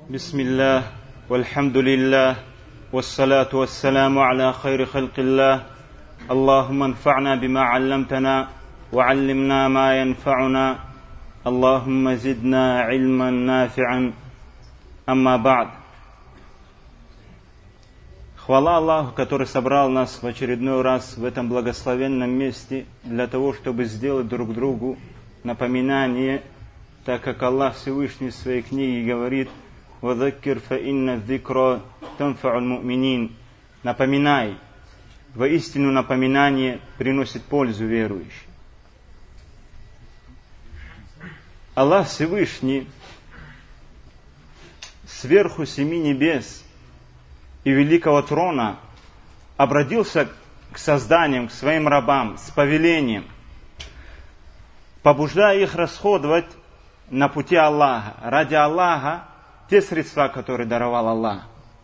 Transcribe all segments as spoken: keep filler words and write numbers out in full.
بسم الله والحمد لله والصلاة والسلام على خير خلق الله اللهم انفعنا بما علمتنا وعلمنا ما ينفعنا اللهم زدنا علما نافعا أما بعد. Хвала Аллаху, который собрал нас в очередной раз в этом благословенном месте для того, чтобы сделать друг другу напоминание, так как Аллах Всевышний в своей книге говорит: «Вазаккир фа инна зикра танфа'уль му'минин». Напоминай, воистину напоминание приносит пользу верующим. Аллах Всевышний сверху семи небес и великого трона обратился к созданиям, к своим рабам с повелением, побуждая их расходовать на пути Аллаха, ради Аллаха, те средства, которые даровал Аллах.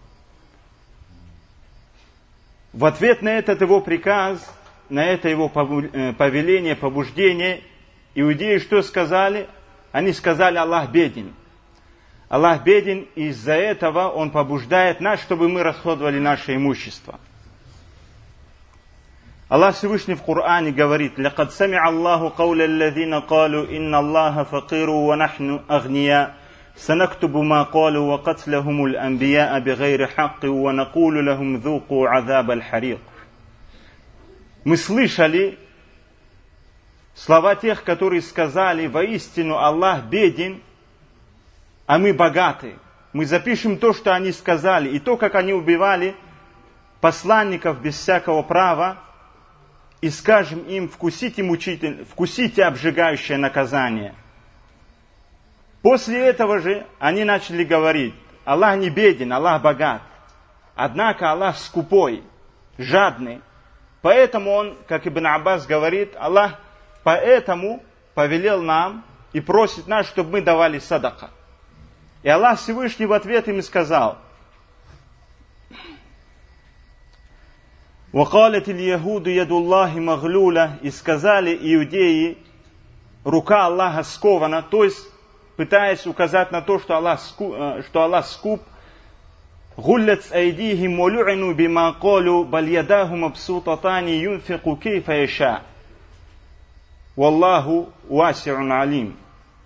В ответ на этот его приказ, на это его повеление, побуждение, иудеи что сказали? Они сказали: Аллах беден. Аллах беден, и из-за этого Он побуждает нас, чтобы мы расходовали наше имущество. Аллах Всевышний в Коране говорит: «Лякад сами'а Аллаху кауля аллазина калу инна Аллаха факиру ва нахну агния, санактубу ма калу ва катлахумул анбияа бигайри хакки ва накулу лахум зуку азаб аль-харик». Мы слышали слова тех, которые сказали: воистину Аллах беден, а мы богаты. Мы запишем то, что они сказали, и то, как они убивали посланников без всякого права, и скажем им: вкусите мучитель, вкусите обжигающее наказание. После этого же они начали говорить: Аллах не беден, Аллах богат. Однако Аллах скупой, жадный. Поэтому Он, как Ибн Аббас говорит, Аллах поэтому повелел нам и просит нас, чтобы мы давали садака. И Аллах Всевышний в ответ им сказал: «Вакалят иль-яхуду ядуллахи маглуля», и сказали иудеи: рука Аллаха скована, то есть пытаясь указать на то, что Аллах скуп, что Аллах скуп. «Гуллят с айдихим валю'ину бима калу баль ядаху мабсутатани юнфику кейфа яша. Валлаху васи'ун алим».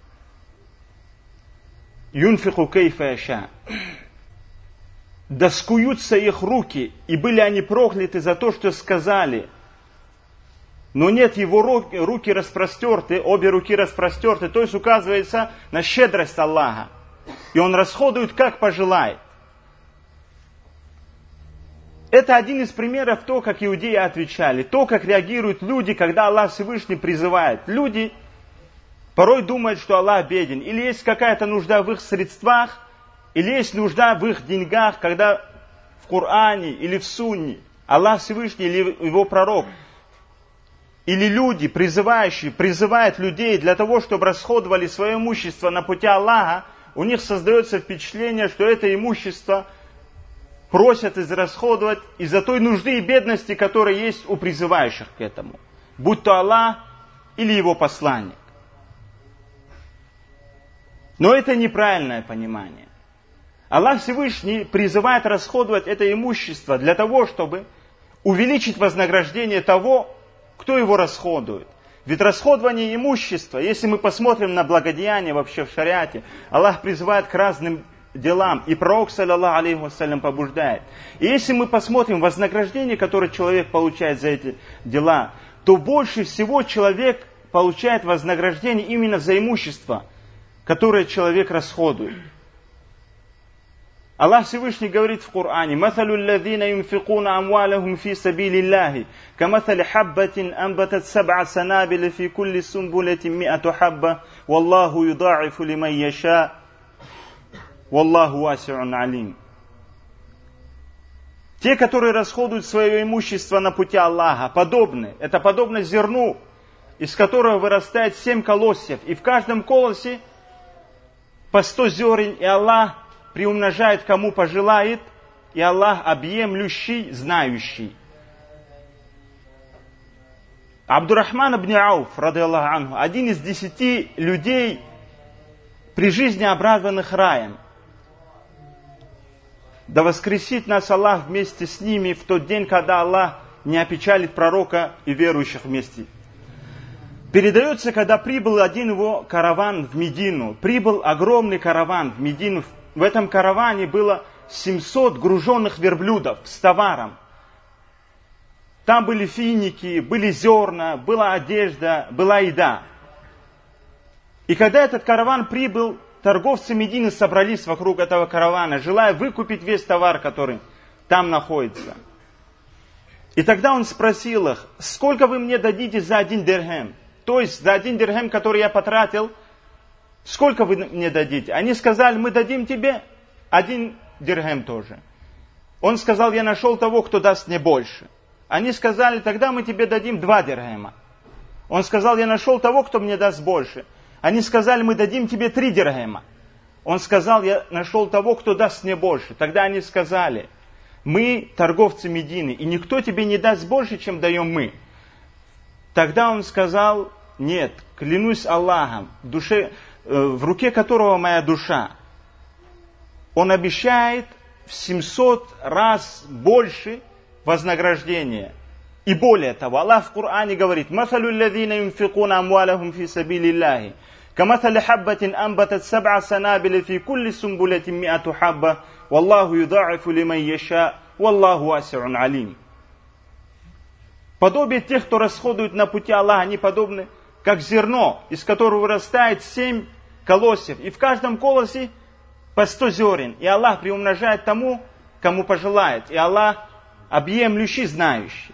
Юнфику кейфа яша. Да скуются их руки, и были они прокляты за то, что сказали. Но нет, его руки, руки распростерты, обе руки распростерты, то есть указывается на щедрость Аллаха. И Он расходует, как пожелает. Это один из примеров того, как иудеи отвечали, то, как реагируют люди, когда Аллах Всевышний призывает. Люди порой думают, что Аллах беден, или есть какая-то нужда в их средствах, или есть нужда в их деньгах, когда в Коране или в Сунне Аллах Всевышний или его пророк, или люди, призывающие, призывают людей для того, чтобы расходовали свое имущество на пути Аллаха, у них создается впечатление, что это имущество просят израсходовать из-за той нужды и бедности, которая есть у призывающих к этому, будь то Аллах или его посланник. Но это неправильное понимание. Аллах Всевышний призывает расходовать это имущество для того, чтобы увеличить вознаграждение того, кто его расходует. Ведь расходование имущества, если мы посмотрим на благодеяния вообще в шариате, Аллах призывает к разным делам, и пророк, саллаллаху алейхи вассалям, побуждает. И если мы посмотрим вознаграждение, которое человек получает за эти дела, то больше всего человек получает вознаграждение именно за имущество, которое человек расходует. Аллах Всевышний говорит в Коране: «Маталу аллазина юнфикуна амвалахум фи сабилиллахи, каматали хаббатин амбатат саб'a санабиля фи кулли сумбулятин ми'ату хабба, валлаху юда'ифу лиман яша, валлаху васи'ун алим». Те, которые расходуют свое имущество на пути Аллаха, подобны. Это подобно зерну, из которого вырастает семь колосьев, и в каждом колосе по сто зерен, и Аллах приумножает, кому пожелает, и Аллах объемлющий, знающий. Абдурахман ибн Ауф, ради Аллаху анху, один из десяти людей, при жизни обрадованных раем. Да воскресит нас Аллах вместе с ними в тот день, когда Аллах не опечалит пророка и верующих вместе. Передается, когда прибыл один его караван в Медину. Прибыл огромный караван в Медину. В этом караване было семьсот груженных верблюдов с товаром. Там были финики, были зерна, была одежда, была еда. И когда этот караван прибыл, торговцы Медины собрались вокруг этого каравана, желая выкупить весь товар, который там находится. И тогда он спросил их: сколько вы мне дадите за один дирхем? То есть за один дирхем, который я потратил, сколько вы мне дадите? Они сказали: мы дадим тебе один дирхем тоже. Он сказал: я нашел того, кто даст мне больше. Они сказали: тогда мы тебе дадим два дирхема. Он сказал: я нашел того, кто мне даст больше. Они сказали: мы дадим тебе три дирхема. Он сказал: я нашел того, кто даст мне больше. Тогда они сказали: мы торговцы Медины, и никто тебе не даст больше, чем даем мы. Тогда он сказал: нет, клянусь Аллахом, в душе, в руке которого моя душа. Он обещает в семьсот раз больше вознаграждения. И более того, Аллах в Коране говорит: «Масалю лазина юнфикуна амвалахум фи сабилиллахи, камасали хаббатин амбатат саб'a санабили фи кулли сумбулятин миату хабба, валлаху юда'ифу лиман яша, валлаху васи'ун алим». Подобие тех, кто расходует на пути Аллаха, они подобны, как зерно, из которого вырастает семь колосьев, и в каждом колосе по сто зерен. И Аллах приумножает тому, кому пожелает. И Аллах объемлющий, знающий.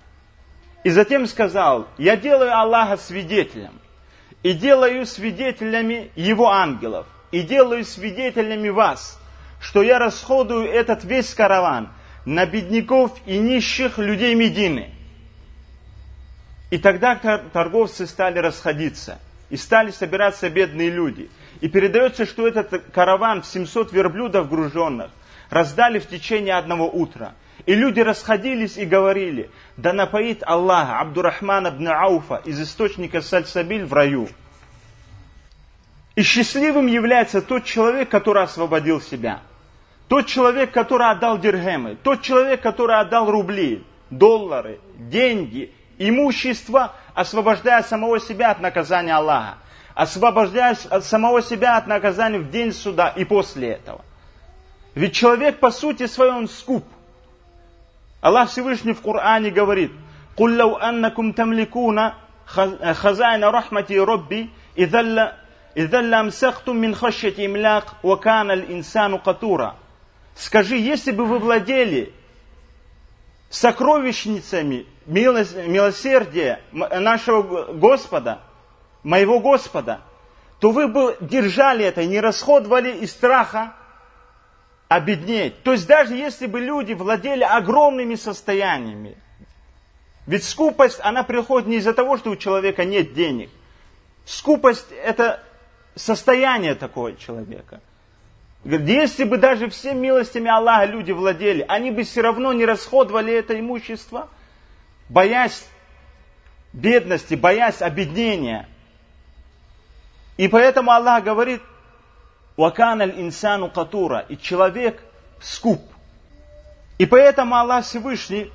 И затем сказал: я делаю Аллаха свидетелем, и делаю свидетелями Его ангелов, и делаю свидетелями вас, что я расходую этот весь караван на бедняков и нищих людей Медины. И тогда торговцы стали расходиться, и стали собираться бедные люди. И передается, что этот караван в семьсот верблюдов груженных раздали в течение одного утра. И люди расходились и говорили: да напоит Аллах Абдурахмана ибн Ауфа из источника Сальсабиль в раю. И счастливым является тот человек, который освободил себя. Тот человек, который отдал дирхемы. Тот человек, который отдал рубли, доллары, деньги, имущество, освобождая самого себя от наказания Аллаха. Освобождая от самого себя от наказания в день суда и после этого. Ведь человек по сути своей он скуп. Аллах Всевышний в Коране говорит: «Куль лау аннакум тамликуна хазайна рахмати робби, идалла амсахтум мин хашьяти имляк, ва кана аль-инсану катура». Скажи, если бы вы владели сокровищницами милосердия нашего Господа, моего Господа, то вы бы держали это и не расходовали из страха обеднеть. То есть даже если бы люди владели огромными состояниями, ведь скупость, она приходит не из-за того, что у человека нет денег. Скупость – это состояние такого человека. Если бы даже всеми милостями Аллаха люди владели, они бы все равно не расходовали это имущество, боясь бедности, боясь обеднения. И поэтому Аллах говорит: «Вакана аль-инсану катура», и человек скуп. И поэтому Аллах Всевышний,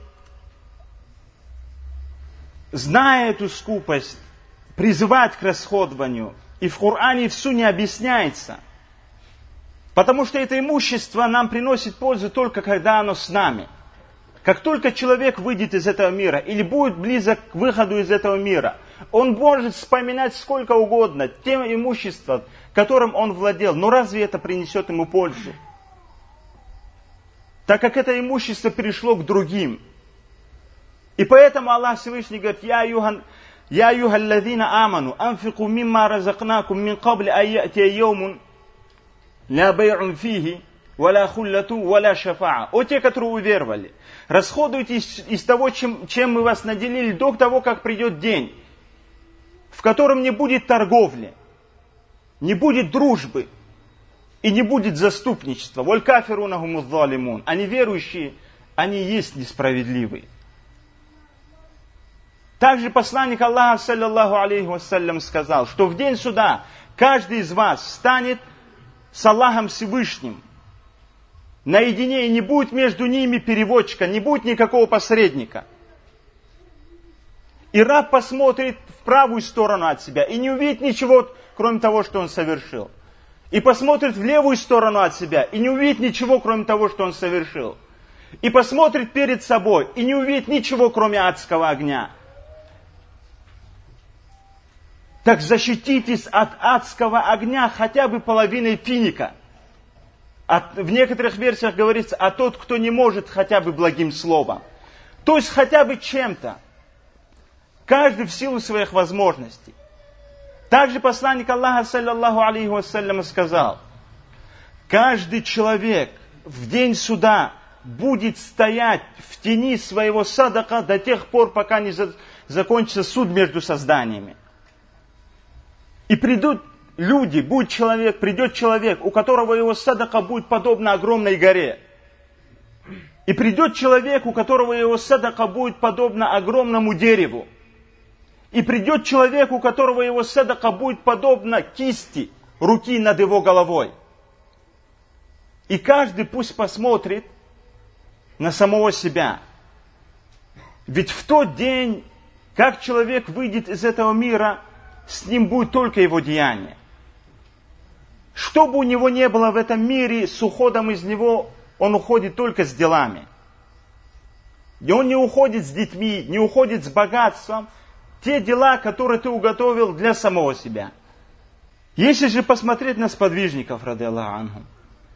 зная эту скупость, призывает к расходованию. И в Коране и в Сунне объясняется. Потому что это имущество нам приносит пользу только когда оно с нами. Как только человек выйдет из этого мира или будет близок к выходу из этого мира, он может вспоминать сколько угодно тем имуществом, которым он владел. Но разве это принесет ему пользу? Так как это имущество перешло к другим. И поэтому Аллах Всевышний говорит: «Я аюхаллазина аману, анфику мимма разакнакум мин кабли айятия йомун, ля бай'ун фихи, валя хуллату, валя шафаа». О те, которые уверовали, расходуйте из, из того, чем, чем мы вас наделили, до того, как придет день, в котором не будет торговли, не будет дружбы и не будет заступничества. Валь кафируна гумуз залимун. Они верующие, они есть несправедливые. Также посланник Аллаха, саллаллаху алейхи вассалям, сказал, что в день суда каждый из вас станет с Аллахом Всевышним наедине, и не будет между ними переводчика, не будет никакого посредника. И раб посмотрит в правую сторону от себя и не увидит ничего, кроме того, что он совершил. И посмотрит в левую сторону от себя и не увидит ничего, кроме того, что он совершил. И посмотрит перед собой и не увидит ничего, кроме адского огня. Так защититесь от адского огня хотя бы половиной финика. От, в некоторых версиях говорится, а тот, кто не может хотя бы благим словом. То есть хотя бы чем-то. Каждый в силу своих возможностей. Также посланник Аллаха, саллаллаху алейхи вассалям, сказал, каждый человек в день суда будет стоять в тени своего садака до тех пор, пока не за, закончится суд между созданиями. И придут люди, будет человек, придет человек, у которого его садака будет подобно огромной горе. И придет человек, у которого его садака будет подобно огромному дереву. И придет человек, у которого его садака будет подобно кисти руки над его головой. И каждый пусть посмотрит на самого себя. Ведь в тот день, как человек выйдет из этого мира, с ним будет только его деяние. Что бы у него не было в этом мире, с уходом из него, он уходит только с делами. И он не уходит с детьми, не уходит с богатством. Те дела, которые ты уготовил для самого себя. Если же посмотреть на сподвижников, ради Аллаху анхум.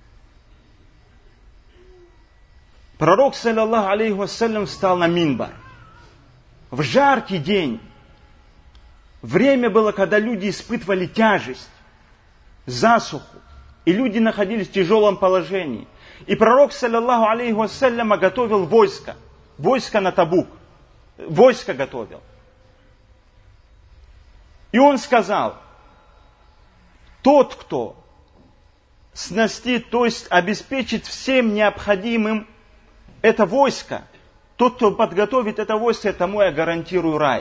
Пророк, саллаллаху алейхи вассалям, встал на минбар. В жаркий день. Время было, когда люди испытывали тяжесть, засуху. И люди находились в тяжелом положении. И пророк, саллаллаху алейхи вассалям, готовил войско. Войско на Табук. Войско готовил. И он сказал, тот, кто снастит, то есть обеспечит всем необходимым это войско, тот, кто подготовит это войско, тому я гарантирую рай.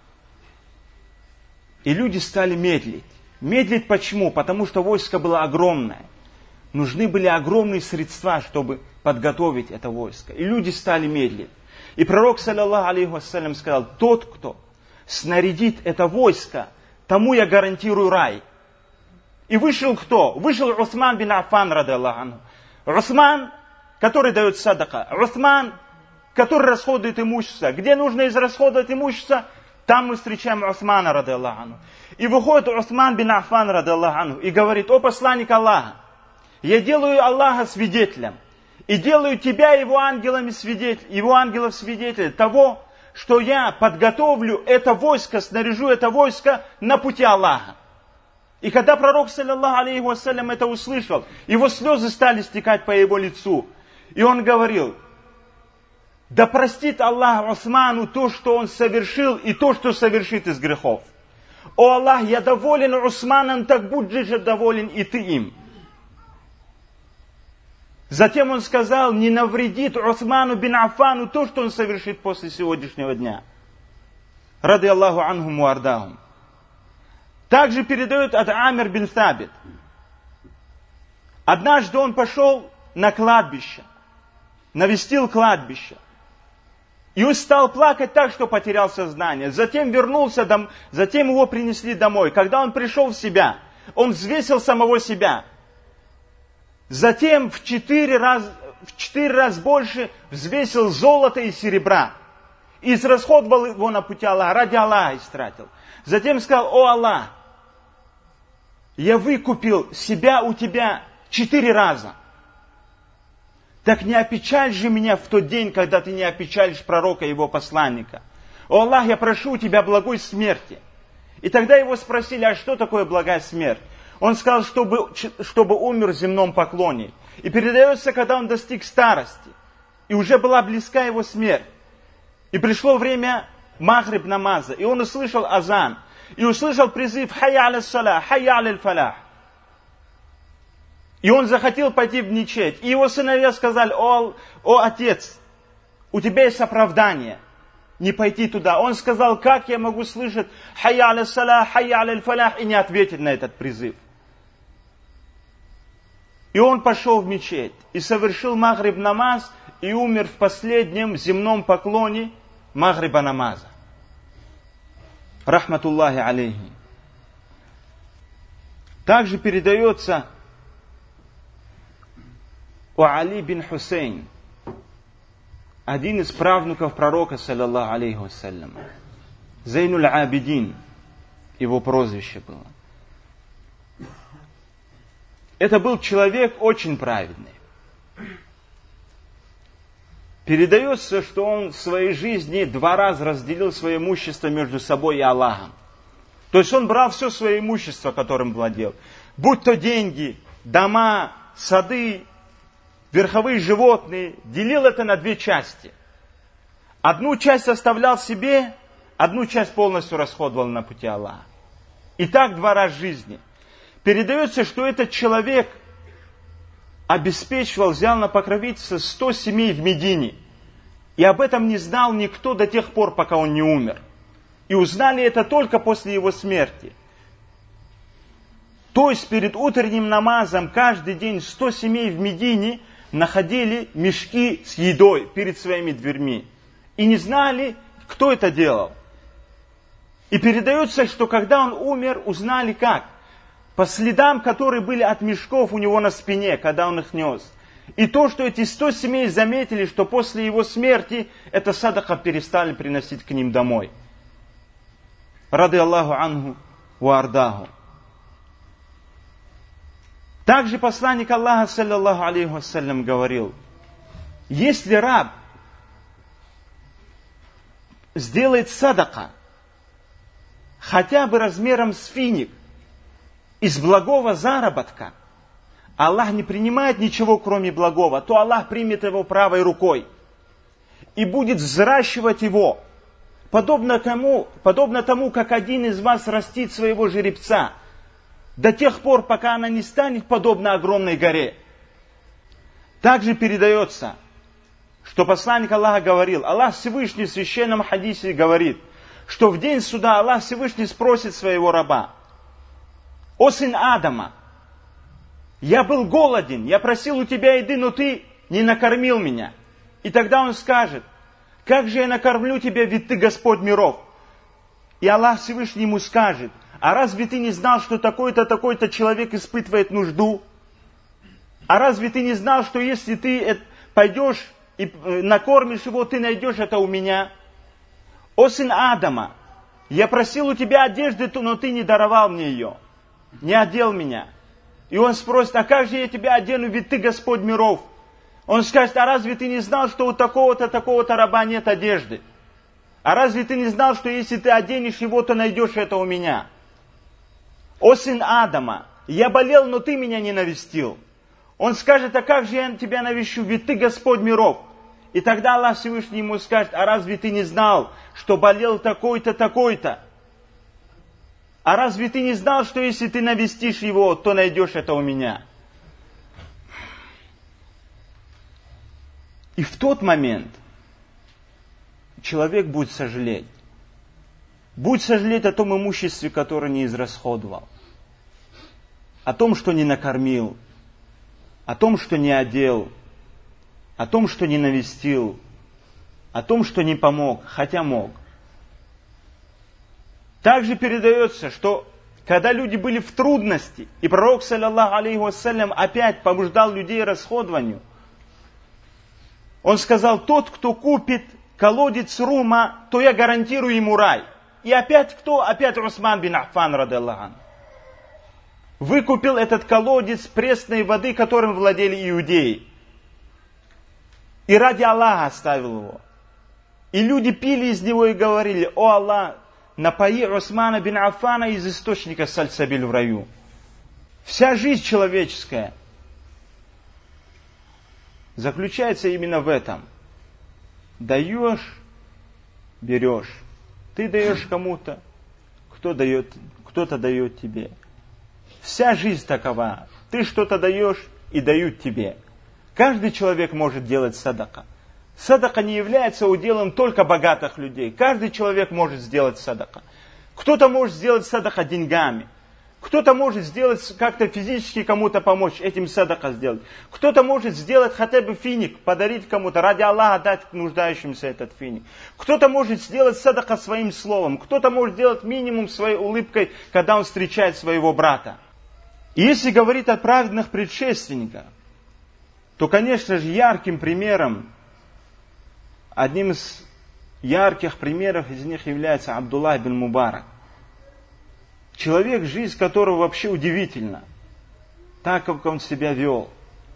И люди стали медлить. Медлить почему? Потому что войско было огромное. Нужны были огромные средства, чтобы подготовить это войско. И люди стали медлить. И пророк, саллаллаху алейхи вассалям, сказал, тот, кто снарядит это войско, тому я гарантирую рай. И вышел кто? Вышел Усман бин Аффан, ради Аллаху анху. Усман, который дает садака. Усман, который расходует имущество. Где нужно израсходовать имущество, там мы встречаем Усмана, ради Аллаху анху. И выходит Усман бин Аффан, ради Аллаху анху, и говорит, о посланник Аллаха, я делаю Аллаха свидетелем. И делаю тебя, его ангелами свидетель, его ангелов свидетелем того, что я подготовлю это войско, снаряжу это войско на пути Аллаха. И когда пророк, саллаллаху алейхи вассалям, это услышал, его слезы стали стекать по его лицу. И он говорил, да простит Аллах Усману то, что он совершил, и то, что совершит из грехов. О Аллах, я доволен Усманом, так будь же доволен и ты им. Затем он сказал, не навредит Усману бин Аффану то, что он совершит после сегодняшнего дня. Ради Аллаху анхум ва ардахум. Также передает от Амир бин Сабит. Однажды он пошел на кладбище, навестил кладбище. И он стал плакать так, что потерял сознание. Затем вернулся, дом, затем его принесли домой. Когда он пришел в себя, он взвесил самого себя. Затем в четыре раза, в четыре раза больше взвесил золото и серебра. И израсходовал его на пути Аллаха, ради Аллаха истратил. Затем сказал, о Аллах, я выкупил себя у тебя четыре раза. Так не опечаль же меня в тот день, когда ты не опечалишь пророка и его посланника. О Аллах, я прошу у тебя благой смерти. И тогда его спросили, а что такое благая смерть? Он сказал, чтобы, чтобы умер в земном поклоне. И передается, когда он достиг старости. И уже была близка его смерть. И пришло время магриб намаза. И он услышал азан. И услышал призыв «Хайя аля салах, хайя аля фалах». И он захотел пойти в мечеть. И его сыновья сказали, о, о отец, у тебя есть оправдание не пойти туда. Он сказал, как я могу слышать «Хайя аля салах, хайя аля фалах» и не ответить на этот призыв. И он пошел в мечеть и совершил магриб намаз и умер в последнем земном поклоне магриба намаза. Рахматуллахи алейхи. Также передается у Али бин Хусейн, один из правнуков пророка, саллаллаху алейхи вассалям, Зейнуль Абидин, его прозвище было. Это был человек очень праведный. Передается, что он в своей жизни два раза разделил свое имущество между собой и Аллахом. То есть он брал все свое имущество, которым владел. Будь то деньги, дома, сады, верховые животные, делил это на две части. Одну часть оставлял себе, одну часть полностью расходовал на пути Аллаха. И так два раза в жизни. Передается, что этот человек обеспечивал, взял на покровительство сто семей в Медине. И об этом не знал никто до тех пор, пока он не умер. И узнали это только после его смерти. То есть перед утренним намазом каждый день сто семей в Медине находили мешки с едой перед своими дверьми. И не знали, кто это делал. И передается, что когда он умер, узнали как? По следам, которые были от мешков у него на спине, когда он их нес. И то, что эти сто семей заметили, что после его смерти это садака перестали приносить к ним домой. Рады Аллаху анху ва ардаху. Также посланник Аллаха, саллаллаху алейхи вассалям, говорил, если раб сделает садака, хотя бы размером с финик, из благого заработка, Аллах не принимает ничего, кроме благого, то Аллах примет его правой рукой и будет взращивать его, подобно тому, подобно тому, как один из вас растит своего жеребца, до тех пор, пока она не станет подобна огромной горе. Также передается, что посланник Аллаха говорил, Аллах Всевышний в священном хадисе говорит, что в день суда Аллах Всевышний спросит своего раба: «О сын Адама, я был голоден, я просил у тебя еды, но ты не накормил меня». И тогда он скажет: «Как же я накормлю тебя, ведь ты Господь миров?» И Аллах Всевышний ему скажет: «А разве ты не знал, что такой-то, такой-то человек испытывает нужду? А разве ты не знал, что если ты пойдешь и накормишь его, ты найдешь это у меня? О сын Адама, я просил у тебя одежды, но ты не даровал мне ее, не одел меня». И он спросит: «А как же я тебя одену, ведь ты Господь миров?» Он скажет: «А разве ты не знал, что у такого-то, такого-то раба нет одежды? А разве ты не знал, что если ты оденешь его, то найдешь это у меня? О сын Адама, я болел, но ты меня не навестил». Он скажет: «А как же я тебя навещу, ведь ты Господь миров?» И тогда Аллах Всевышний ему скажет: «А разве ты не знал, что болел такой-то, такой-то? А разве ты не знал, что если ты навестишь его, то найдешь это у меня?» И в тот момент человек будет сожалеть. Будет сожалеть о том имуществе, которое не израсходовал. О том, что не накормил. О том, что не одел. О том, что не навестил. О том, что не помог, хотя мог. Также передается, что когда люди были в трудности, и пророк, саллаллаху алейхи вассалям, опять побуждал людей расходованию, он сказал: «Тот, кто купит колодец Рума, то я гарантирую ему рай». И опять кто? Опять Усман бин Аффан, ради Аллаху анху, выкупил этот колодец пресной воды, которым владели иудеи. И ради Аллаха оставил его. И люди пили из него и говорили: «О Аллах, напои Усмана бин Аффана из источника сальсабиль в раю». Вся жизнь человеческая заключается именно в этом. Даешь, берешь. Ты даешь кому-то, кто дает, кто-то дает тебе. Вся жизнь такова. Ты что-то даешь и дают тебе. Каждый человек может делать садака. Садака не является уделом только богатых людей. Каждый человек может сделать садака. Кто-то может сделать садака деньгами. Кто-то может сделать как-то физически кому-то помочь, этим садака сделать. Кто-то может сделать хотя бы финик, подарить кому-то, ради Аллаха дать нуждающимся этот финик. Кто-то может сделать садака своим словом. Кто-то может делать минимум своей улыбкой, когда он встречает своего брата. И если говорить о праведных предшественниках, то, конечно же, ярким примером, одним из ярких примеров из них является Абдуллах бин Мубарак. Человек, жизнь которого вообще удивительна, так как он себя вел.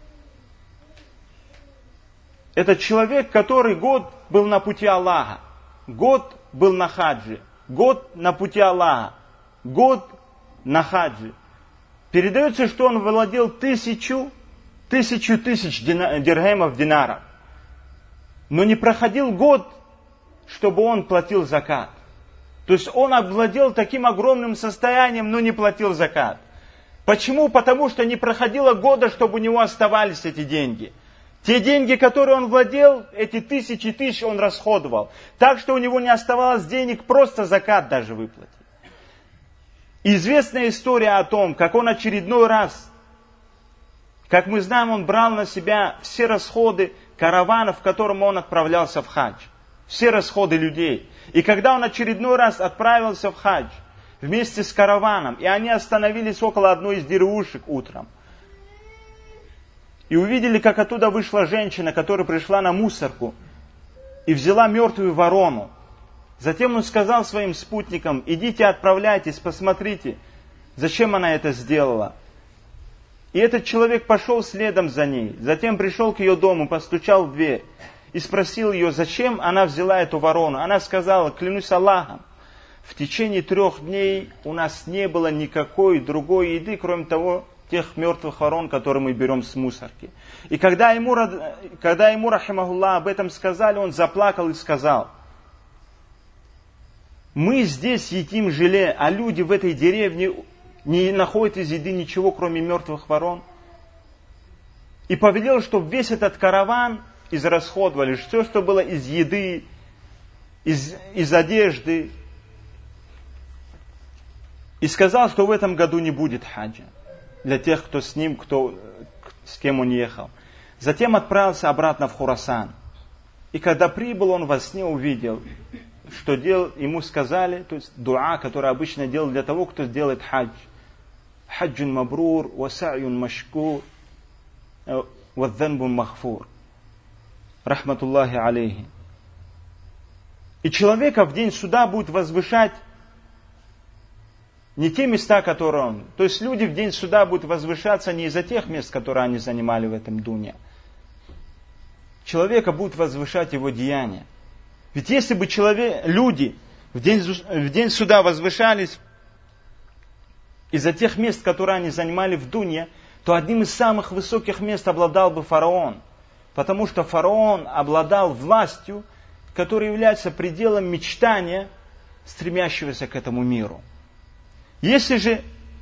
Это человек, который год был на пути Аллаха, год был на хаджи, год на пути Аллаха, год на хаджи. Передается, что он владел тысячу, тысячу тысяч дирхемов, динаров. Но не проходил год, чтобы он платил закат. То есть он овладел таким огромным состоянием, но не платил закат. Почему? Потому что не проходило года, чтобы у него оставались эти деньги. Те деньги, которые он владел, эти тысячи тысяч он расходовал. Так что у него не оставалось денег просто закат даже выплатить. Известная история о том, как он очередной раз, как мы знаем, он брал на себя все расходы каравана, в котором он отправлялся в хадж. Все расходы людей. И когда он очередной раз отправился в хадж вместе с караваном, и они остановились около одной из деревушек утром, и увидели, как оттуда вышла женщина, которая пришла на мусорку и взяла мертвую ворону. Затем он сказал своим спутникам: идите, отправляйтесь, посмотрите, зачем она это сделала. И этот человек пошел следом за ней. Затем пришел к ее дому, постучал в дверь и спросил ее, зачем она взяла эту ворону. Она сказала: клянусь Аллахом, в течение трех дней у нас не было никакой другой еды, кроме того, тех мертвых ворон, которые мы берем с мусорки. И когда ему, когда ему рахимахуллах, об этом сказали, он заплакал и сказал: мы здесь едим желе, а люди в этой деревне не находят из еды ничего, кроме мертвых ворон. И повелел, чтобы весь этот караван израсходовали, все, что было из еды, из, из одежды. И сказал, что в этом году не будет хаджа для тех, кто с ним, кто, с кем он ехал. Затем отправился обратно в Хурасан. И когда прибыл, он во сне увидел, что дел, ему сказали, то есть дуа, который обычно делал для того, кто делает хадж. Хаджун мабрур, васаюн машкур, вадзанбун махфур. Рахматуллахи алейхи. И человека в день суда будет возвышать не те места, которые он. То есть люди в день суда будут возвышаться не из-за тех мест, которые они занимали в этом дуне. Человека будут возвышать его деяния. Ведь если бы человек, люди в день, в день суда возвышались из-за тех мест, которые они занимали в дуне, то одним из самых высоких мест обладал бы фараон. Потому что фараон обладал властью, которая является пределом мечтания, стремящегося к этому миру. Если же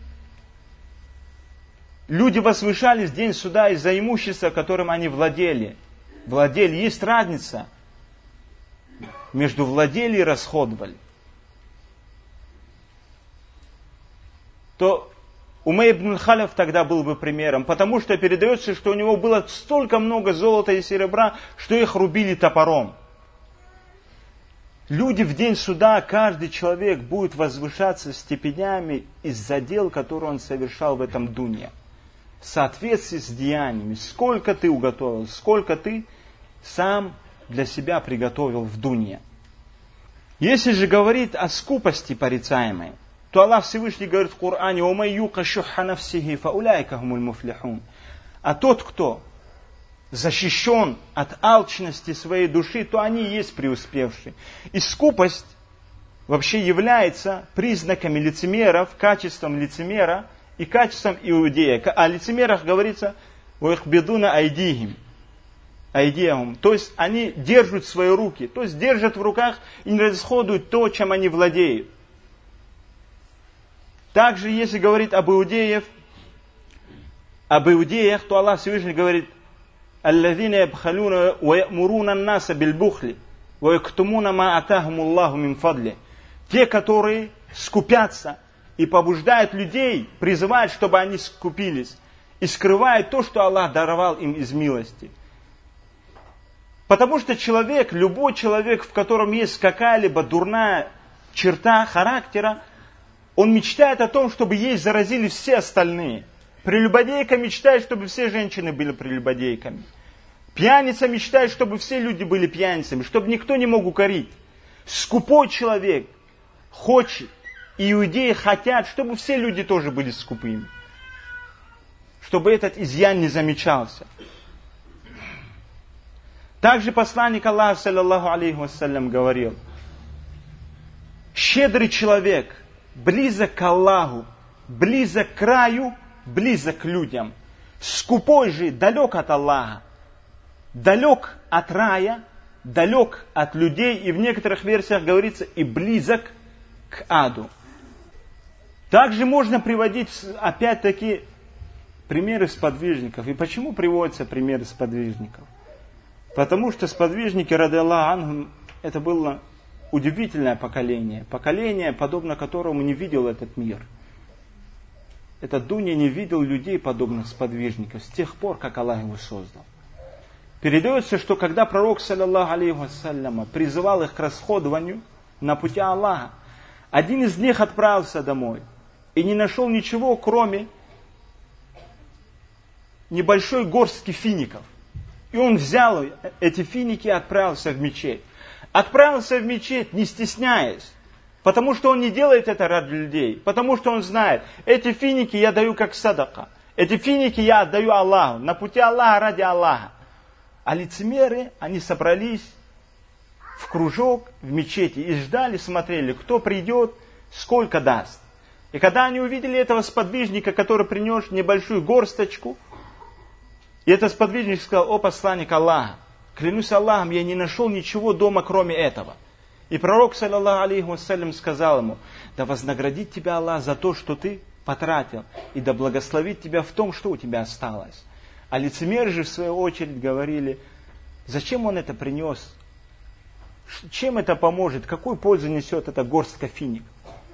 люди возвышались в день суда из-за имущества, которым они владели, владели, есть разница между владели и расходовали, то Умей ибн Халиф тогда был бы примером, потому что передается, что у него было столько много золота и серебра, что их рубили топором. Люди в день суда, каждый человек будет возвышаться степенями из-за дел, которые он совершал в этом дуне. В соответствии с деяниями. Сколько ты уготовил, сколько ты сам для себя приготовил в дуне. Если же говорить о скупости порицаемой, то Аллах Всевышний говорит в Коране: «Умай юка шухха нафсихи фауляйка хумуль муфлихун». А тот, кто защищен от алчности своей души, то они и есть преуспевшие. И скупость вообще является признаками лицемеров, качеством лицемера и качеством иудея. О лицемерах говорится «Ваихбедуна айдихим». Айдиахум. То есть они держат свои руки, то есть держат в руках и не расходуют то, чем они владеют. Также, если говорить об иудеях, об иудеях, то Аллах Всевышний говорит: «Аллазина ябхалуна ва ямуруна ан-наса биль-бухли ва яктумуна ма атахумуллаху мин фадли». Те, которые скупятся и побуждает людей, призывает, чтобы они скупились, и скрывает то, что Аллах даровал им из милости. Потому что человек, любой человек, в котором есть какая-либо дурная черта характера, он мечтает о том, чтобы ей заразили все остальные. Прелюбодейка мечтает, чтобы все женщины были прелюбодейками. Пьяница мечтает, чтобы все люди были пьяницами, чтобы никто не мог укорить. Скупой человек хочет, и иудеи хотят, чтобы все люди тоже были скупыми. Чтобы этот изъян не замечался. Также посланник Аллаха, саллаллаху алейхи вассалям, говорил: щедрый человек близок к Аллаху, близок к краю, близок к людям. Скупой же далек от Аллаха, далек от рая, далек от людей, и в некоторых версиях говорится, и близок к аду. Также можно приводить, опять-таки, примеры сподвижников. И почему приводятся примеры сподвижников? Потому что сподвижники, ради Аллаху анхум, это было удивительное поколение. Поколение, подобно которому не видел этот мир. Этот Дуня не видел людей, подобных сподвижников, с тех пор, как Аллах его создал. Передается, что когда пророк, саллаллаху алейхи вассалям, призывал их к расходованию на пути Аллаха, один из них отправился домой и не нашел ничего, кроме небольшой горстки фиников. И он взял эти финики и отправился в мечеть. Отправился в мечеть, не стесняясь, потому что он не делает это ради людей, потому что он знает, эти финики я даю как садака, эти финики я отдаю Аллаху, на пути Аллаха, ради Аллаха. А лицемеры, они собрались в кружок в мечети и ждали, смотрели, кто придет, сколько даст. И когда они увидели этого сподвижника, который принес небольшую горсточку, и этот сподвижник сказал: о посланник Аллаха, клянусь Аллахом, я не нашел ничего дома, кроме этого. И пророк, саллаллаху алейхи вассалям, сказал ему: да вознаградит тебя Аллах за то, что ты потратил, и да благословит тебя в том, что у тебя осталось. А лицемеры же, в свою очередь, говорили: зачем он это принес? Чем это поможет? Какую пользу несет эта горстка фиников?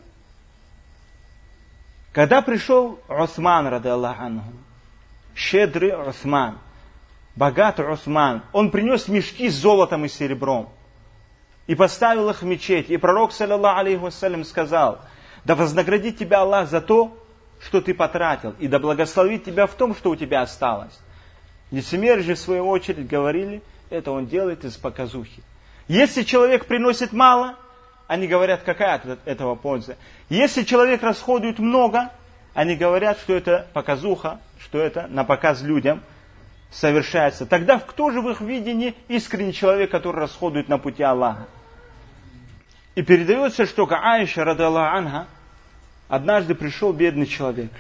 Когда пришел Усман, ради Аллаху анху, щедрый Усман, богатый Усман, он принес мешки с золотом и серебром и поставил их в мечеть. И пророк, саллаллаху алейхи вассалям, сказал: да вознаградит тебя Аллах за то, что ты потратил, и да благословит тебя в том, что у тебя осталось. Лицемеры же, в свою очередь, говорили: это он делает из показухи. Если человек приносит мало, они говорят, какая от этого польза. Если человек расходует много, они говорят, что это показуха, что это на показ людям совершается. Тогда кто же в их видении искренний человек, который расходует на пути Аллаха? И передается, что к Аише, ради Аллаху анха, однажды пришел бедный человек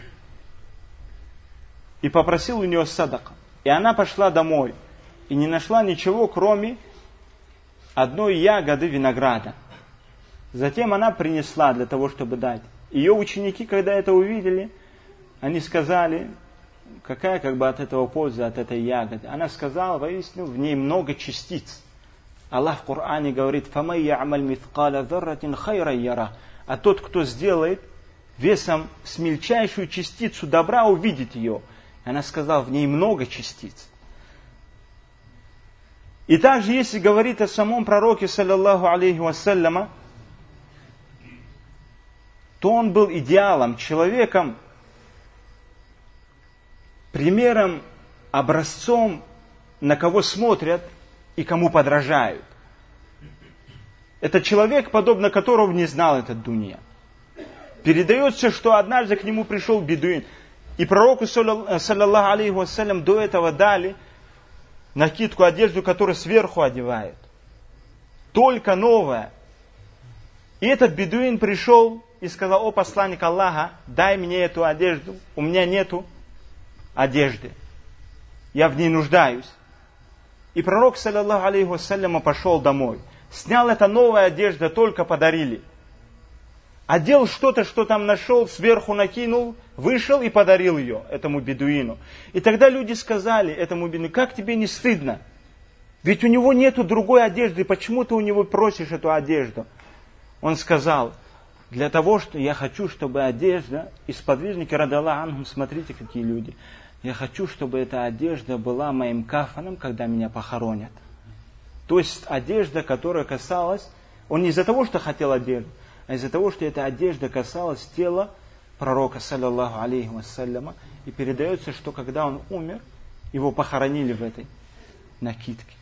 и попросил у нее садака. И она пошла домой и не нашла ничего, кроме одной ягоды винограда. Затем она принесла для того, чтобы дать. Ее ученики, когда это увидели, они сказали: какая как бы от этого польза, от этой ягоды? Она сказала: воистину, в ней много частиц. Аллах в Коране говорит: «Фамай я'маль мithqala дharратин хайран яра». А тот, кто сделает весом с мельчайшую частицу добра, увидит ее. Она сказала: в ней много частиц. И также, если говорить о самом пророке, саллаллаху алейхи вассаляма, то он был идеалом, человеком, примером, образцом, на кого смотрят и кому подражают. Это человек, подобно которому не знал этот Дунья. Передается, что однажды к нему пришел бедуин, и пророку, саллаллаху алейхи вассалям, до этого дали накидку, одежду, которую сверху одевают. Только новая. И этот бедуин пришел и сказал: о посланник Аллаха, дай мне эту одежду, у меня нету одежды, я в ней нуждаюсь. И пророк, саллаллаху алейхи вассалям, пошел домой. Снял это новая одежда, только подарили. Одел что-то, что там нашел, сверху накинул, вышел и подарил ее этому бедуину. И тогда люди сказали этому бедуину: как тебе не стыдно? Ведь у него нету другой одежды, почему ты у него просишь эту одежду? Он сказал: Для того, что я хочу, чтобы одежда, и сподвижники радаллаху анхум, смотрите, какие люди. Я хочу, чтобы эта одежда была моим кафаном, когда меня похоронят. То есть одежда, которая касалась, он не из-за того, что хотел одежду, а из-за того, что эта одежда касалась тела пророка, саллаллаху алейхи вассаляма, и передается, что когда он умер, его похоронили в этой накидке.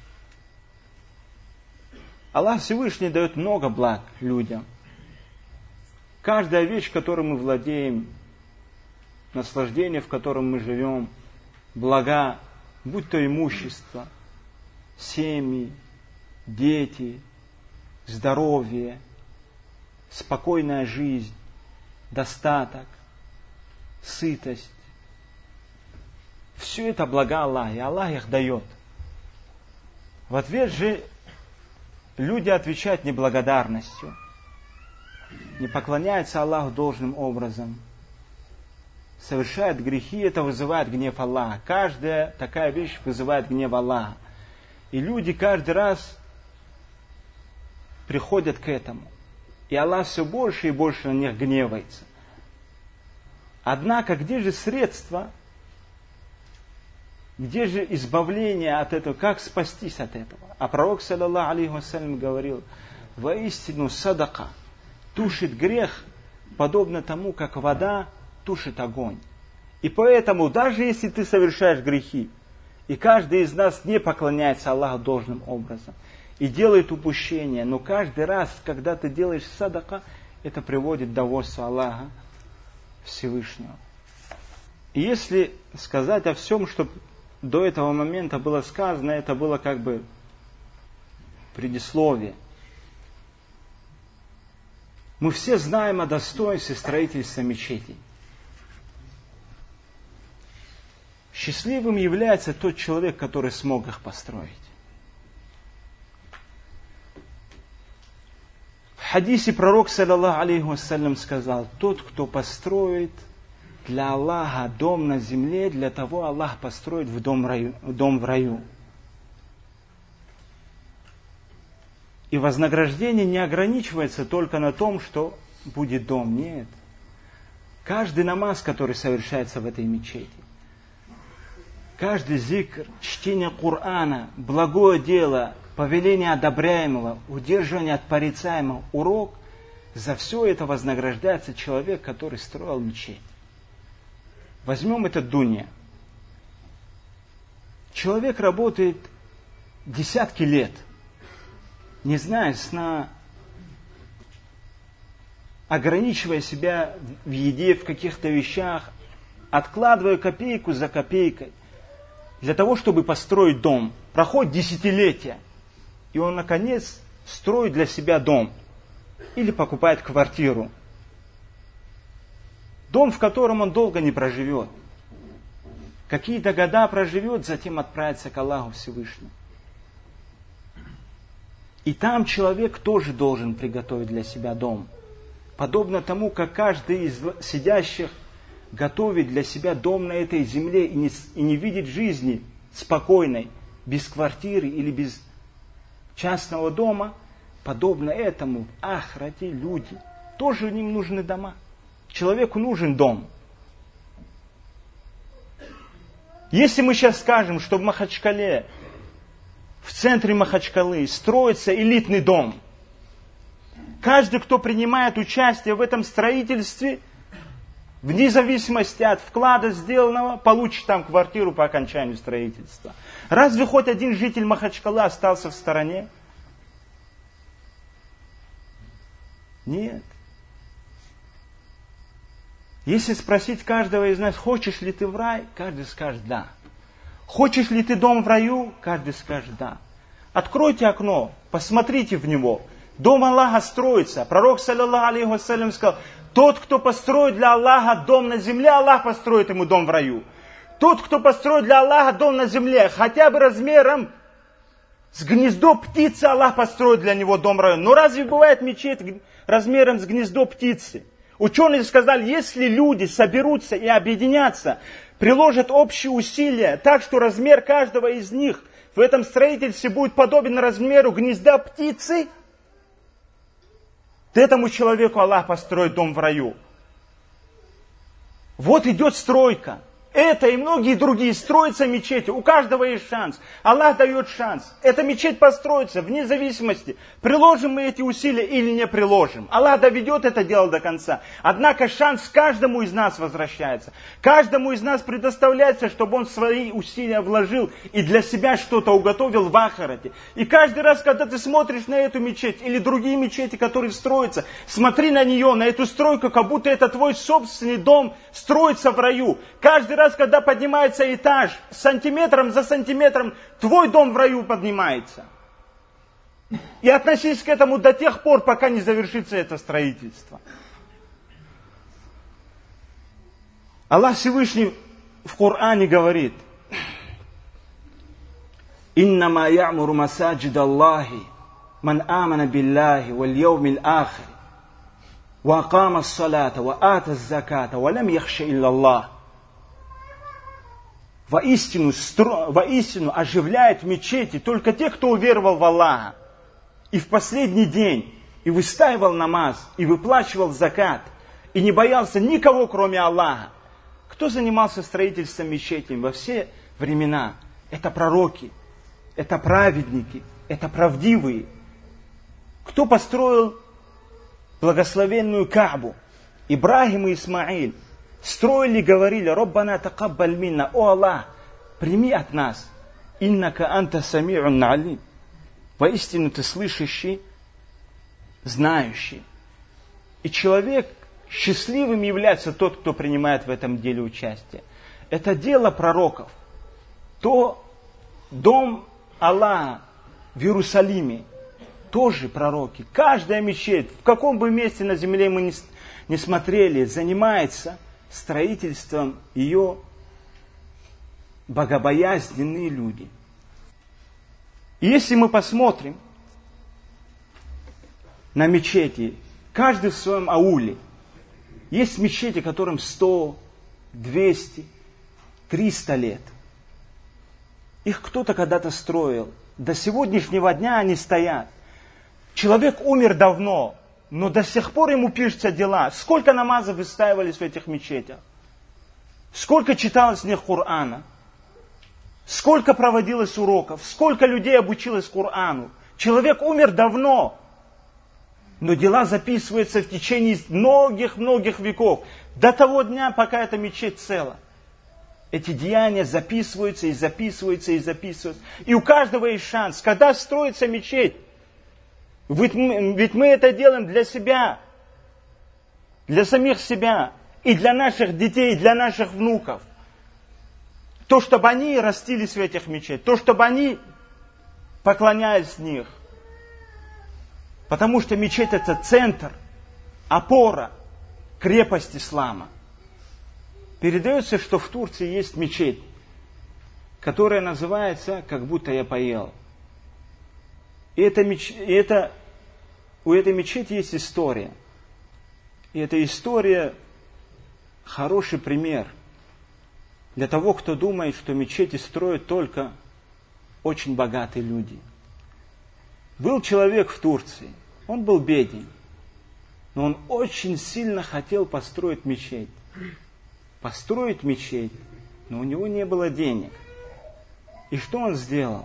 Аллах Всевышний дает много благ людям. Каждая вещь, которой мы владеем, наслаждение, в котором мы живем, блага, будь то имущество, семьи, дети, здоровье, спокойная жизнь, достаток, сытость. Все это блага Аллаха, и Аллах их дает. В ответ же люди отвечают неблагодарностью, не поклоняются Аллаху должным образом, совершают грехи, это вызывает гнев Аллаха. Каждая такая вещь вызывает гнев Аллаха. И люди каждый раз приходят к этому. И Аллах все больше и больше на них гневается. Однако, где же средства, где же избавление от этого, как спастись от этого? А пророк, саллаллаху алейхи вассалям, говорил: воистину садака тушит грех, подобно тому, как вода тушит огонь. И поэтому, даже если ты совершаешь грехи, и каждый из нас не поклоняется Аллаху должным образом, и делает упущения, но каждый раз, когда ты делаешь садака, это приводит к довольству Аллаха Всевышнего. И если сказать о всем, что до этого момента было сказано, это было как бы предисловие. Мы все знаем о достоинстве строительства мечетей. Счастливым является тот человек, который смог их построить. В хадисе пророк, саллаллаху алейхи вассалям, сказал: тот, кто построит для Аллаха дом на земле, для того Аллах построит в дом, раю, дом в раю. И вознаграждение не ограничивается только на том, что будет дом. Нет. Каждый намаз, который совершается в этой мечети, каждый зикр, чтение Корана, благое дело, повеление одобряемого, удерживание от порицаемого, урок, за все это вознаграждается человек, который строил мечеть. Возьмем это дунья. Человек работает десятки лет, не зная сна, ограничивая себя в еде, в каких-то вещах, откладывая копейку за копейкой, для того, чтобы построить дом. Проходит десятилетия, и он, наконец, строит для себя дом. Или покупает квартиру. Дом, в котором он долго не проживет. Какие-то года проживет, затем отправится к Аллаху Всевышнему. И там человек тоже должен приготовить для себя дом. Подобно тому, как каждый из сидящих готовит для себя дом на этой земле и не, и не видит жизни спокойной, без квартиры или без частного дома, подобно этому в ахрате люди, тоже им нужны дома. Человеку нужен дом. Если мы сейчас скажем, что в Махачкале, в центре Махачкалы строится элитный дом, каждый, кто принимает участие в этом строительстве, вне зависимости от вклада сделанного, получит там квартиру по окончанию строительства. Разве хоть один житель Махачкалы остался в стороне? Нет. Если спросить каждого из нас, хочешь ли ты в рай, каждый скажет да. Хочешь ли ты дом в раю, каждый скажет да. Откройте окно, посмотрите в него. Дом Аллаха строится. Пророк, саллаллаху алейхи вассалям, сказал: тот, кто построит для Аллаха дом на земле, Аллах построит ему дом в раю. Тот, кто построит для Аллаха дом на земле, хотя бы размером с гнездо птицы, Аллах построит для него дом в раю. Но разве бывает мечеть размером с гнездо птицы? Ученые сказали, если люди соберутся и объединятся, приложат общие усилия, так что размер каждого из них в этом строительстве будет подобен размеру гнезда птицы, Этому человеку Аллах построит дом в раю. Вот идет стройка. Это и многие другие строятся мечети. У каждого есть шанс. Аллах дает шанс. Эта мечеть построится вне зависимости, приложим мы эти усилия или не приложим. Аллах доведет это дело до конца. Однако шанс каждому из нас возвращается. Каждому из нас предоставляется, чтобы он свои усилия вложил и для себя что-то уготовил в ахирате. И каждый раз, когда ты смотришь на эту мечеть или другие мечети, которые строятся, смотри на нее, на эту стройку, как будто это твой собственный дом строится в раю. Каждый раз, когда поднимается этаж, сантиметром за сантиметром, твой дом в раю поднимается. И относись к этому до тех пор, пока не завершится это строительство. Аллах Всевышний в Коране говорит: «Иннама я'муру масаджид Аллахи ман амана биллахи валь яумил ахир ва акама ас-салата ва ата аз-заката ва лам яхша илля Аллах». Воистину, стро... воистину оживляет мечети только те, кто уверовал в Аллаха. И в последний день, и выстаивал намаз, и выплачивал закат, и не боялся никого, кроме Аллаха. Кто занимался строительством мечетей во все времена? Это пророки, это праведники, это правдивые. Кто построил благословенную Каабу? Ибрахим и Исмаиль. Строили, говорили: «Роббана такаббаль минна», «О Аллах, прими от нас, иннака анта сами'ун алим». Воистину ты слышащий, знающий. И человек счастливым является тот, кто принимает в этом деле участие. Это дело пророков. То дом Аллаха в Иерусалиме, тоже пророки. Каждая мечеть, в каком бы месте на земле мы ни, не смотрели, занимается строительством ее богобоязненные люди. И если мы посмотрим на мечети, каждый в своем ауле, есть мечети, которым сто, двести, триста лет. Их кто-то когда-то строил. До сегодняшнего дня они стоят. Человек умер давно, но до сих пор ему пишутся дела. Сколько намазов выстаивались в этих мечетях? Сколько читалось в них Корана? Сколько проводилось уроков? Сколько людей обучилось Корану? Человек умер давно, но дела записываются в течение многих-многих веков. До того дня, пока эта мечеть цела. Эти деяния записываются и записываются и записываются. И у каждого есть шанс. Когда строится мечеть, ведь мы, ведь мы это делаем для себя, для самих себя, и для наших детей, и для наших внуков. То, чтобы они растились в этих мечетях, то, чтобы они поклонялись в них. Потому что мечеть — это центр, опора, крепость ислама. Передается, что в Турции есть мечеть, которая называется «Как будто я поел». И это, меч... и это... у этой мечети есть история. И эта история хороший пример для того, кто думает, что мечети строят только очень богатые люди. Был человек в Турции, он был беден, но он очень сильно хотел построить мечеть. Построить мечеть, но у него не было денег. И что он сделал?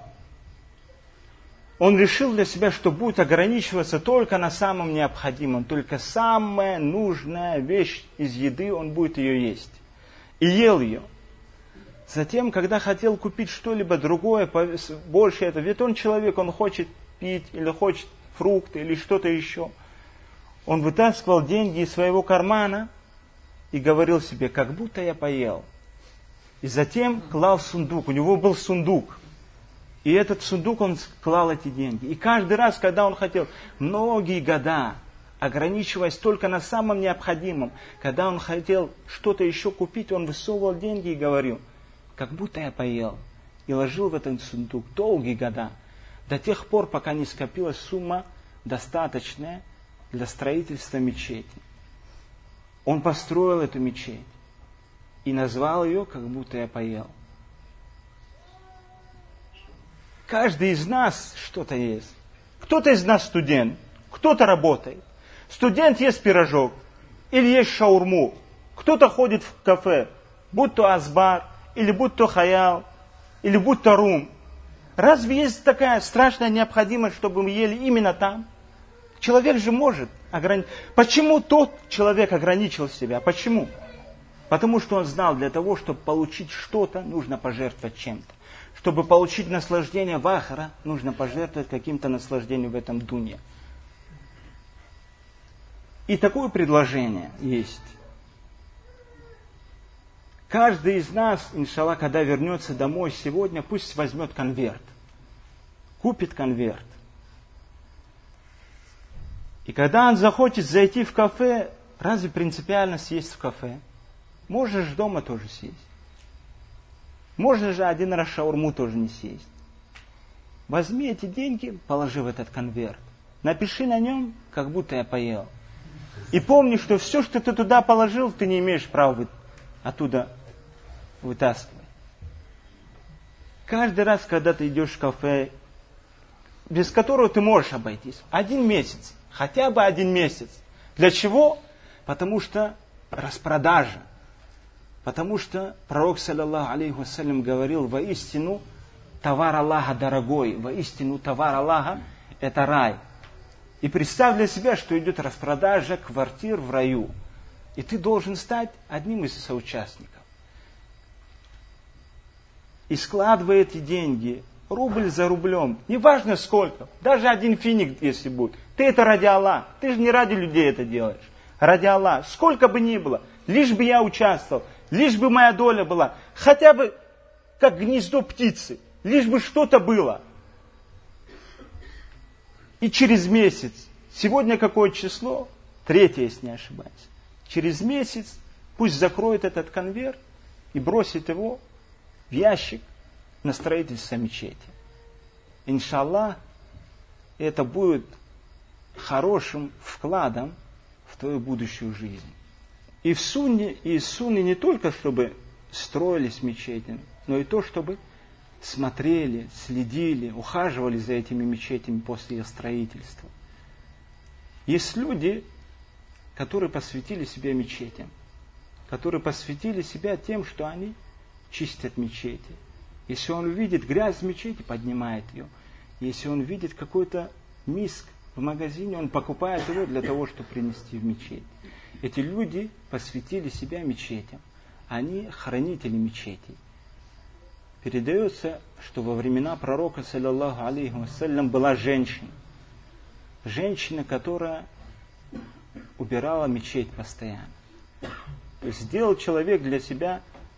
Он решил для себя, что будет ограничиваться только на самом необходимом, только самая нужная вещь из еды, он будет ее есть. И ел ее. Затем, когда хотел купить что-либо другое, больше этого, ведь он человек, он хочет пить, или хочет фрукты, или что-то еще. Он вытаскивал деньги из своего кармана и говорил себе: как будто я поел. И затем клал в сундук, у него был сундук. И этот сундук он клал эти деньги. И каждый раз, когда он хотел, многие года, ограничиваясь только на самом необходимом, когда он хотел что-то еще купить, он высовывал деньги и говорил: как будто я поел. И ложил в этот сундук долгие года, до тех пор, пока не скопилась сумма достаточная для строительства мечети. Он построил эту мечеть и назвал ее «Как будто я поел». Каждый из нас что-то есть. Кто-то из нас студент, кто-то работает. Студент ест пирожок или ест шаурму. Кто-то ходит в кафе, будь то Асбар, или будь то Хаял, или будь то Рум. Разве есть такая страшная необходимость, чтобы мы ели именно там? Человек же может ограничить. Почему тот человек ограничил себя? Почему? Потому что он знал, для того, чтобы получить что-то, нужно пожертвовать чем-то. Чтобы получить наслаждение в ахара, нужно пожертвовать каким-то наслаждением в этом дуне. И такое предложение есть. Каждый из нас, иншаллах, когда вернется домой сегодня, пусть возьмет конверт. Купит конверт. И когда он захочет зайти в кафе, разве принципиально съесть в кафе? Можешь дома тоже съесть. Можно же один раз шаурму тоже не съесть. Возьми эти деньги, положи в этот конверт. Напиши на нем, как будто я поел. И помни, что все, что ты туда положил, ты не имеешь права оттуда вытаскивать. Каждый раз, когда ты идешь в кафе, без которого ты можешь обойтись, один месяц, хотя бы один месяц. Для чего? Потому что распродажа. Потому что пророк, саллаллаху алейхи вассалям, говорил: воистину товар Аллаха дорогой, воистину товар Аллаха это рай. И представь для себя, что идет распродажа квартир в раю. И ты должен стать одним из соучастников. И складывай эти деньги, рубль за рублем, неважно сколько, даже один финик, если будет. Ты это ради Аллаха, ты же не ради людей это делаешь. Ради Аллаха, сколько бы ни было, лишь бы я участвовал, лишь бы моя доля была, хотя бы как гнездо птицы, лишь бы что-то было. И через месяц, сегодня какое число? Третье, если не ошибаюсь. Через месяц пусть закроет этот конверт и бросит его в ящик на строительство мечети. Иншаллах, это будет хорошим вкладом в твою будущую жизнь. И в сунне, и из сунны не только, чтобы строились мечети, но и то, чтобы смотрели, следили, ухаживали за этими мечетями после их строительства. Есть люди, которые посвятили себя мечетям, которые посвятили себя тем, что они чистят мечети. Если он увидит грязь в мечети, поднимает ее. Если он видит какой-то миск в магазине, он покупает его для того, чтобы принести в мечеть. Эти люди посвятили себя мечетям. Они хранители мечетей. Передается, что во времена пророка, саллаллаху алейхи вассалям, была женщина. Женщина, которая убирала мечеть постоянно. То есть сделал человек для себя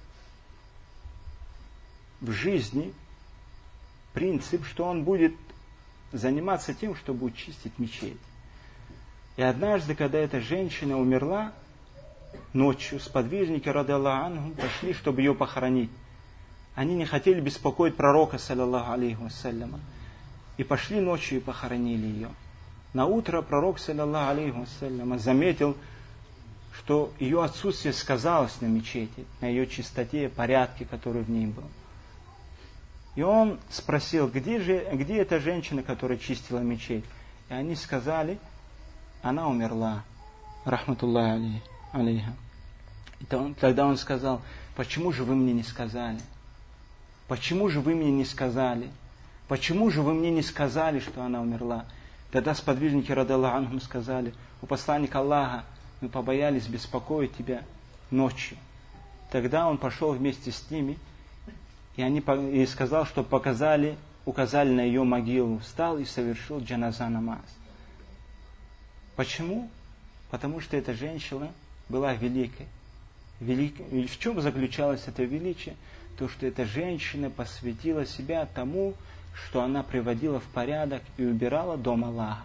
в жизни принцип, что он будет заниматься тем, что будет чистить мечеть. И однажды, когда эта женщина умерла, ночью сподвижники, радиаллаху анхум, пошли, чтобы ее похоронить. Они не хотели беспокоить пророка, саллаллаху алейхи вассаляма, и пошли ночью и похоронили ее. На утро пророк, саллаллаху алейхи вассаляма, заметил, что ее отсутствие сказалось на мечети, на ее чистоте, порядке, который в ней был. И он спросил, где же, где эта женщина, которая чистила мечеть? И они сказали, она умерла. Рахматуллахи алейха. И тогда он сказал, почему же вы мне не сказали? Почему же вы мне не сказали? Почему же вы мне не сказали, что она умерла? Тогда сподвижники, радиаллаху анхум, сказали, у посланника Аллаха, мы побоялись беспокоить тебя ночью. Тогда он пошел вместе с ними, и, они, и сказал, что показали, указали на ее могилу, встал и совершил джаназа намаз. Почему? Потому что эта женщина была великой. Велик... И в чем заключалось это величие? То, что эта женщина посвятила себя тому, что она приводила в порядок и убирала дом Аллаха.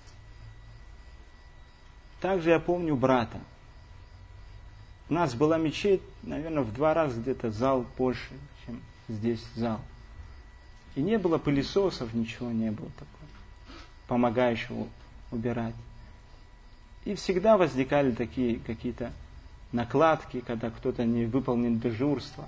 Также я помню брата. У нас была мечеть, наверное, в два раза где-то зал больше, чем здесь зал. И не было пылесосов, ничего не было такого, помогающего убирать. И всегда возникали такие какие-то накладки, когда кто-то не выполнил дежурство.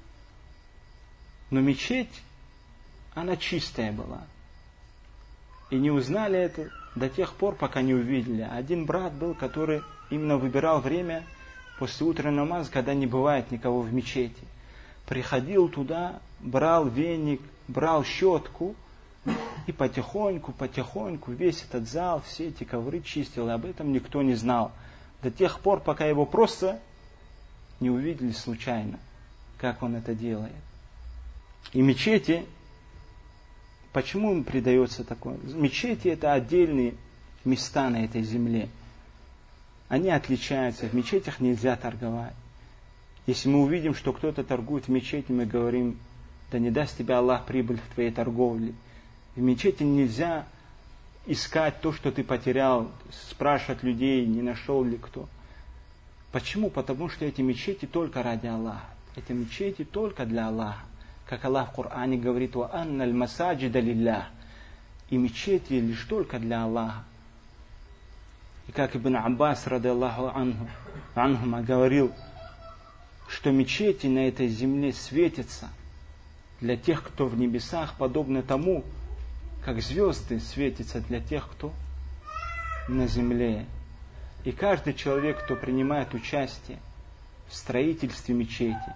Но мечеть, она чистая была. И не узнали это до тех пор, пока не увидели. Один брат был, который именно выбирал время после утреннего намаза, когда не бывает никого в мечети. Приходил туда, брал веник, брал щетку и потихоньку, потихоньку весь этот зал, все эти ковры чистил. И об этом никто не знал. До тех пор, пока его просто не увидели случайно, как он это делает. И мечети, почему им придается такое? Мечети — это отдельные места на этой земле. Они отличаются. В мечетях нельзя торговать. Если мы увидим, что кто-то торгует в мечети, мы говорим: да не даст тебе Аллах прибыль в твоей торговле. В мечети нельзя искать то, что ты потерял, спрашивать людей, не нашел ли кто. Почему? Потому что эти мечети только ради Аллаха. Эти мечети только для Аллаха. Как Аллах в Коране говорит: «Ва анналь масаджида лиллях». И мечети лишь только для Аллаха. И как Ибн Аббас, ради Аллаху анху, анхума, говорил, что мечети на этой земле светятся для тех, кто в небесах, подобно тому, как звезды светятся для тех, кто на земле. И каждый человек, кто принимает участие в строительстве мечети,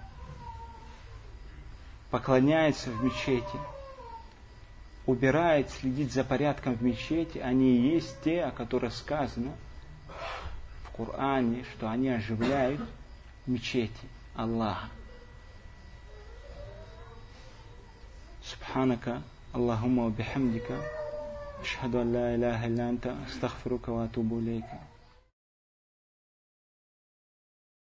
поклоняется в мечети, убирает, следит за порядком в мечети, они и есть те, о которых сказано в Коране, что они оживляют мечети Аллаха. Субханака Аллахумма ва бихамдика, ашхаду ан ла иляха илля анта, астагфирука ва атубу илейка.